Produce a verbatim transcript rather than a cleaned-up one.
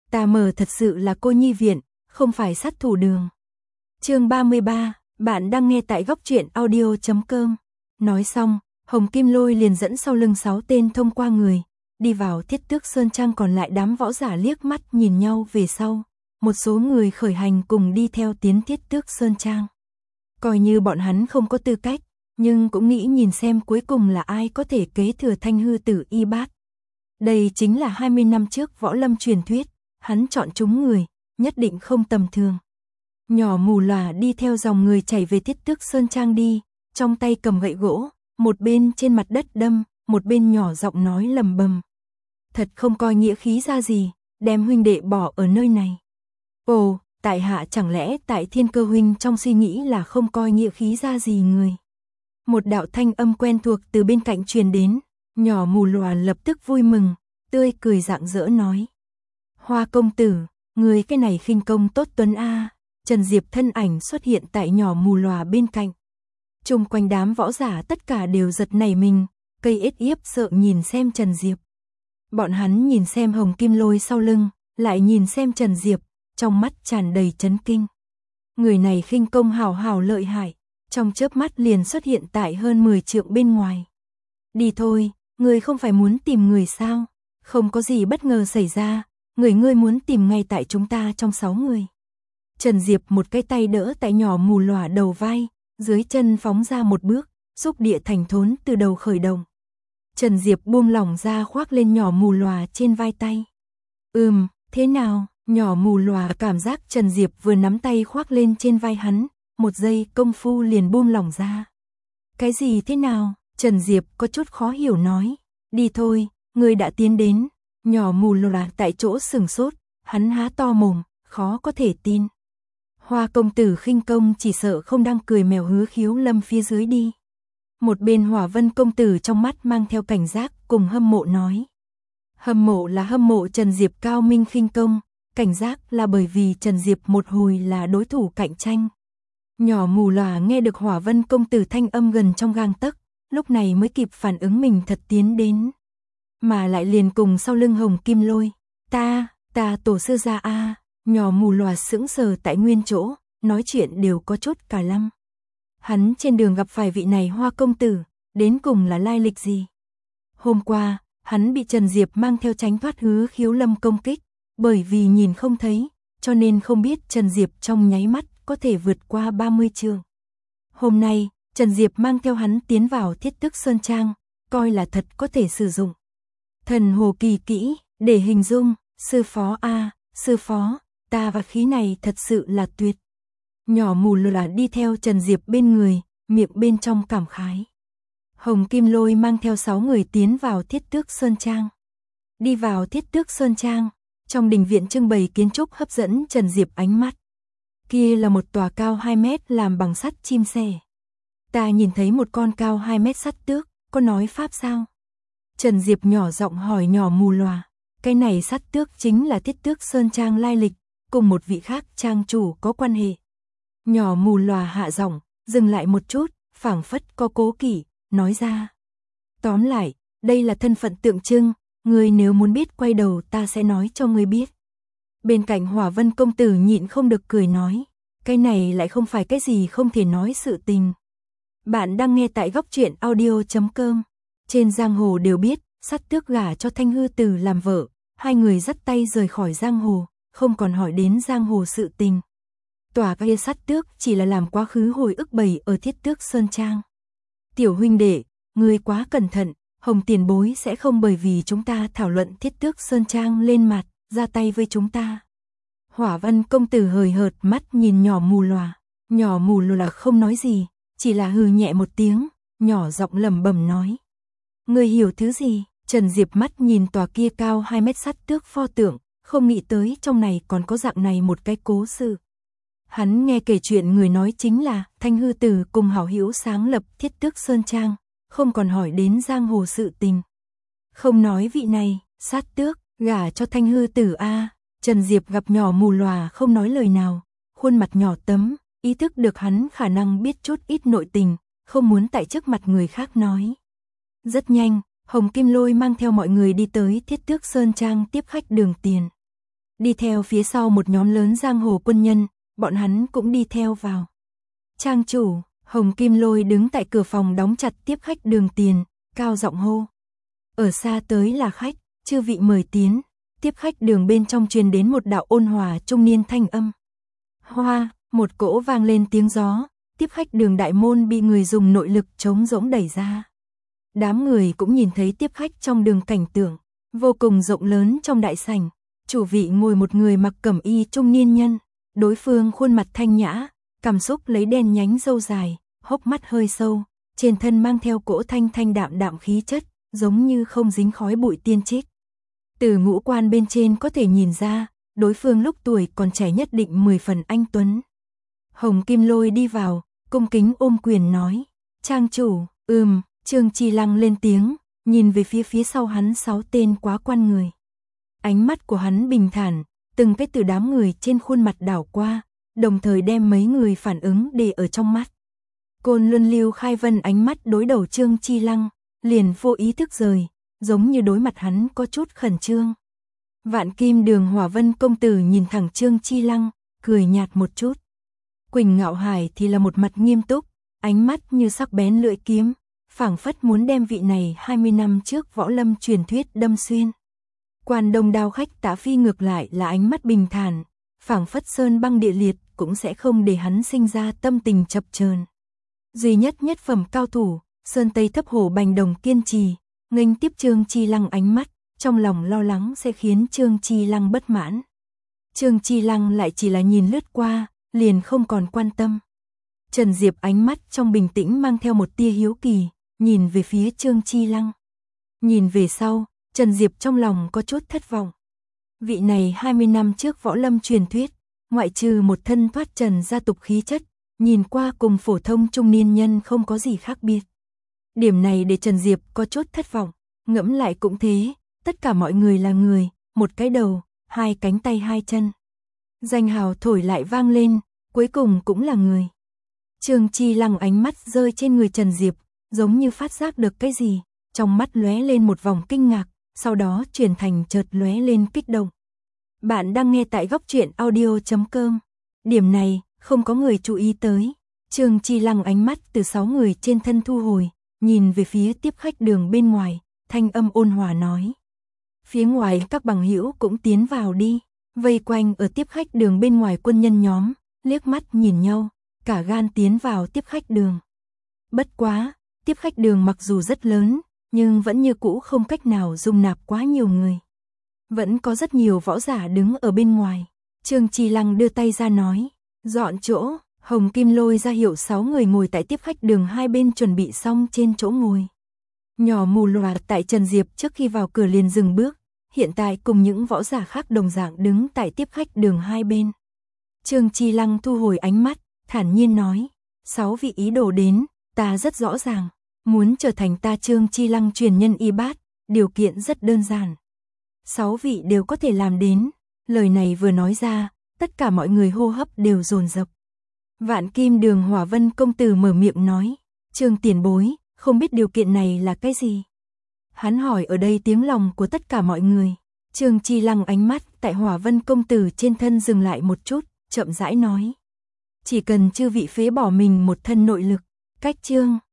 Ta mờ thật sự là cô nhi viện, không phải sát thủ đường. Chương ba mươi ba, bạn đang nghe tại góc truyện audio chấm com. Nói xong, Hồng Kim Lôi liền dẫn sau lưng sáu tên thông qua người, đi vào Thiết Tước Sơn Trang, còn lại đám võ giả liếc mắt nhìn nhau về sau. Một số người khởi hành cùng đi theo tiến Thiết Tước Sơn Trang. Coi như bọn hắn không có tư cách, nhưng cũng nghĩ nhìn xem cuối cùng là ai có thể kế thừa Thanh Hư Tử y bát. Đây chính là hai mươi năm trước võ lâm truyền thuyết, hắn chọn chúng người, nhất định không tầm thường. Nhỏ mù lòa đi theo dòng người chảy về Thiết Tước Sơn Trang đi, trong tay cầm gậy gỗ, một bên trên mặt đất đâm, một bên nhỏ giọng nói lầm bầm. Thật không coi nghĩa khí ra gì, đem huynh đệ bỏ ở nơi này. Ồ, tại hạ chẳng lẽ tại Thiên Cơ huynh trong suy nghĩ là không coi nghĩa khí ra gì người. Một đạo thanh âm quen thuộc từ bên cạnh truyền đến, nhỏ mù lòa lập tức vui mừng, tươi cười rạng rỡ nói. Hoa công tử, người cái này khinh công tốt tuấn a. Trần Diệp thân ảnh xuất hiện tại nhỏ mù lòa bên cạnh. Chung quanh đám võ giả tất cả đều giật nảy mình, cây ết yếp sợ nhìn xem Trần Diệp. Bọn hắn nhìn xem Hồng Kim Lôi sau lưng, lại nhìn xem Trần Diệp, trong mắt tràn đầy chấn kinh. Người này khinh công hào hào lợi hại, trong chớp mắt liền xuất hiện tại hơn mười trượng bên ngoài. Đi thôi, người không phải muốn tìm người sao? Không có gì bất ngờ xảy ra, người ngươi muốn tìm ngay tại chúng ta trong sáu người. Trần Diệp một cái tay đỡ tại nhỏ mù lòa đầu vai, dưới chân phóng ra một bước, xúc địa thành thốn từ đầu khởi động. Trần Diệp buông lỏng ra khoác lên nhỏ mù lòa trên vai tay. Ừm, thế nào? Nhỏ mù lòa cảm giác Trần Diệp vừa nắm tay khoác lên trên vai hắn, một giây công phu liền buông lỏng ra. Cái gì thế nào? Trần Diệp có chút khó hiểu nói. Đi thôi, người đã tiến đến. Nhỏ mù lòa tại chỗ sừng sốt, hắn há to mồm, khó có thể tin. Hoa công tử khinh công chỉ sợ không đang cười mèo hứa khiếu lâm phía dưới đi. Một bên Hỏa Vân công tử trong mắt mang theo cảnh giác cùng hâm mộ nói. Hâm mộ là hâm mộ Trần Diệp cao minh khinh công, cảnh giác là bởi vì Trần Diệp một hồi là đối thủ cạnh tranh. Nhỏ mù lòa nghe được Hỏa Vân công tử thanh âm gần trong gang tấc, lúc này mới kịp phản ứng mình thật tiến đến. Mà lại liền cùng sau lưng Hồng Kim Lôi. Ta, ta tổ sư gia a. Nhỏ mù lòa sững sờ tại nguyên chỗ, nói chuyện đều có chút cả lăm. Hắn trên đường gặp phải vị này Hoa công tử, đến cùng là lai lịch gì? Hôm qua, hắn bị Trần Diệp mang theo tránh thoát hứa khiếu lâm công kích, bởi vì nhìn không thấy, cho nên không biết Trần Diệp trong nháy mắt có thể vượt qua ba mươi trượng. Hôm nay, Trần Diệp mang theo hắn tiến vào Thiết Tước Sơn Trang, coi là thật có thể sử dụng. Thần hồ kỳ kỹ, để hình dung, sư phó a, sư phó, ta và khí này thật sự là tuyệt. Nhỏ mù lòa đi theo Trần Diệp bên người, miệng bên trong cảm khái. Hồng Kim Lôi mang theo sáu người tiến vào Thiết Tước Sơn Trang. Đi vào Thiết Tước Sơn Trang, trong đình viện trưng bày kiến trúc hấp dẫn Trần Diệp ánh mắt. Kia là một tòa cao hai mét làm bằng sắt chim sẻ. Ta nhìn thấy một con cao hai mét sắt tước, có nói pháp sao? Trần Diệp nhỏ giọng hỏi nhỏ mù lòa. Cái này sắt tước chính là Thiết Tước Sơn Trang lai lịch, cùng một vị khác trang chủ có quan hệ. Nhỏ mù lòa hạ giọng, dừng lại một chút, phảng phất có cố kỵ, nói ra. Tóm lại, đây là thân phận tượng trưng, ngươi nếu muốn biết quay đầu ta sẽ nói cho ngươi biết. Bên cạnh Hỏa Vân công tử nhịn không được cười nói, cái này lại không phải cái gì không thể nói sự tình. Bạn đang nghe tại góc truyện audio chấm com. Trên giang hồ đều biết, sắt tước gả cho Thanh Hư Tử làm vợ, hai người dắt tay rời khỏi giang hồ, không còn hỏi đến giang hồ sự tình. Tòa kia sắt tước chỉ là làm quá khứ hồi ức bày ở Thiết Tước Sơn Trang. Tiểu huynh đệ, ngươi quá cẩn thận, Hồng tiền bối sẽ không bởi vì chúng ta thảo luận Thiết Tước Sơn Trang lên mặt, ra tay với chúng ta. Hỏa Vân công tử hời hợt mắt nhìn nhỏ mù lòa, nhỏ mù lòa không nói gì, chỉ là hừ nhẹ một tiếng, nhỏ giọng lẩm bẩm nói. Ngươi hiểu thứ gì? Trần Diệp mắt nhìn tòa kia cao hai mét sắt tước pho tượng, không nghĩ tới trong này còn có dạng này một cái cố sự. Hắn nghe kể chuyện người nói chính là Thanh Hư Tử cùng hảo hữu sáng lập Thiết Tước Sơn Trang, không còn hỏi đến giang hồ sự tình. Không nói vị này, sát tước, gả cho Thanh Hư Tử a. Trần Diệp gặp nhỏ mù lòa không nói lời nào, khuôn mặt nhỏ tấm, ý thức được hắn khả năng biết chút ít nội tình, không muốn tại trước mặt người khác nói. Rất nhanh, Hồng Kim Lôi mang theo mọi người đi tới Thiết Tước Sơn Trang tiếp khách đường tiền. đi theo phía sau một nhóm lớn giang hồ quân nhân, bọn hắn cũng đi theo vào. Trang chủ, Hồng Kim Lôi đứng tại cửa phòng đóng chặt tiếp khách Đường Tiền, cao giọng hô. Ở xa tới là khách, chư vị mời tiến. Tiếp khách Đường bên trong truyền đến một đạo ôn hòa trung niên thanh âm. Hoa, một cỗ vang lên tiếng gió, tiếp khách Đường đại môn bị người dùng nội lực chống rỗng đẩy ra. Đám người cũng nhìn thấy tiếp khách trong đường cảnh tượng, vô cùng rộng lớn trong đại sảnh. Chủ vị ngồi một người mặc cẩm y trung niên nhân, đối phương khuôn mặt thanh nhã, cằm xúc lấy đen nhánh râu dài, hốc mắt hơi sâu, trên thân mang theo cỗ thanh thanh đạm đạm khí chất, giống như không dính khói bụi tiên trích. Từ ngũ quan bên trên có thể nhìn ra, đối phương lúc tuổi còn trẻ nhất định mười phần anh tuấn. Hồng Kim Lôi đi vào, cung kính ôm quyền nói, trang chủ, ừm, Trương Chi Lăng lên tiếng, nhìn về phía phía sau hắn sáu tên quá quan người. Ánh mắt của hắn bình thản, từng cái từ đám người trên khuôn mặt đảo qua, đồng thời đem mấy người phản ứng để ở trong mắt. Côn Luân Lưu Khai Vân ánh mắt đối đầu Trương Chi Lăng, liền vô ý thức rời, giống như đối mặt hắn có chút khẩn trương. Vạn Kim Đường Hỏa Vân công tử nhìn thẳng Trương Chi Lăng, cười nhạt một chút. Quỳnh Ngạo Hải thì là một mặt nghiêm túc, ánh mắt như sắc bén lưỡi kiếm, phảng phất muốn đem vị này hai mươi năm trước võ lâm truyền thuyết đâm xuyên. Quan Đông Đao khách Tạ Phi ngược lại là ánh mắt bình thản, phảng phất sơn băng địa liệt cũng sẽ không để hắn sinh ra tâm tình chập chờn. Duy nhất nhất phẩm cao thủ, Sơn Tây Thấp Hổ Bành Đồng kiên trì, nghênh tiếp Trương Chi Lăng ánh mắt, trong lòng lo lắng sẽ khiến Trương Chi Lăng bất mãn. Trương Chi Lăng lại chỉ là nhìn lướt qua, liền không còn quan tâm. Trần Diệp ánh mắt trong bình tĩnh mang theo một tia hiếu kỳ, nhìn về phía Trương Chi Lăng. Nhìn về sau, Trần Diệp trong lòng có chút thất vọng. Vị này hai mươi năm trước võ lâm truyền thuyết, ngoại trừ một thân thoát trần gia tục khí chất, nhìn qua cùng phổ thông trung niên nhân không có gì khác biệt. Điểm này để Trần Diệp có chút thất vọng, ngẫm lại cũng thế, tất cả mọi người là người, một cái đầu, hai cánh tay hai chân. Danh hào thổi lại vang lên, cuối cùng cũng là người. Trương Chi Lăng ánh mắt rơi trên người Trần Diệp, giống như phát giác được cái gì, trong mắt lóe lên một vòng kinh ngạc, sau đó chuyển thành chợt lóe lên kích động. Bạn đang nghe tại góc truyện audio chấm com. Điểm này, không có người chú ý tới. Trương Chi Lăng ánh mắt từ sáu người trên thân thu hồi, nhìn về phía tiếp khách Đường bên ngoài, thanh âm ôn hòa nói. Phía ngoài các bằng hữu cũng tiến vào đi, vây quanh ở tiếp khách Đường bên ngoài quân nhân nhóm, liếc mắt nhìn nhau, cả gan tiến vào tiếp khách Đường. Bất quá, tiếp khách Đường mặc dù rất lớn, nhưng vẫn như cũ không cách nào dung nạp quá nhiều người. Vẫn có rất nhiều võ giả đứng ở bên ngoài. Trương Chi Lăng đưa tay ra nói, dọn chỗ. Hồng Kim Lôi ra hiệu sáu người ngồi tại tiếp khách Đường hai bên chuẩn bị xong trên chỗ ngồi. Nhỏ mù loà tại Trần Diệp trước khi vào cửa liền dừng bước, hiện tại cùng những võ giả khác đồng dạng đứng tại tiếp khách Đường hai bên. Trương Chi Lăng thu hồi ánh mắt, thản nhiên nói, sáu vị ý đồ đến, ta rất rõ ràng, muốn trở thành ta Trương Chi Lăng truyền nhân y bát, điều kiện rất đơn giản. Sáu vị đều có thể làm đến, lời này vừa nói ra, tất cả mọi người hô hấp đều dồn dập. Vạn Kim Đường Hỏa Vân công tử mở miệng nói, Trương tiền bối, không biết điều kiện này là cái gì? Hắn hỏi ở đây tiếng lòng của tất cả mọi người. Trương Chi Lăng ánh mắt tại Hỏa Vân công tử trên thân dừng lại một chút, chậm rãi nói. Chỉ cần chư vị phế bỏ mình một thân nội lực, cách Trương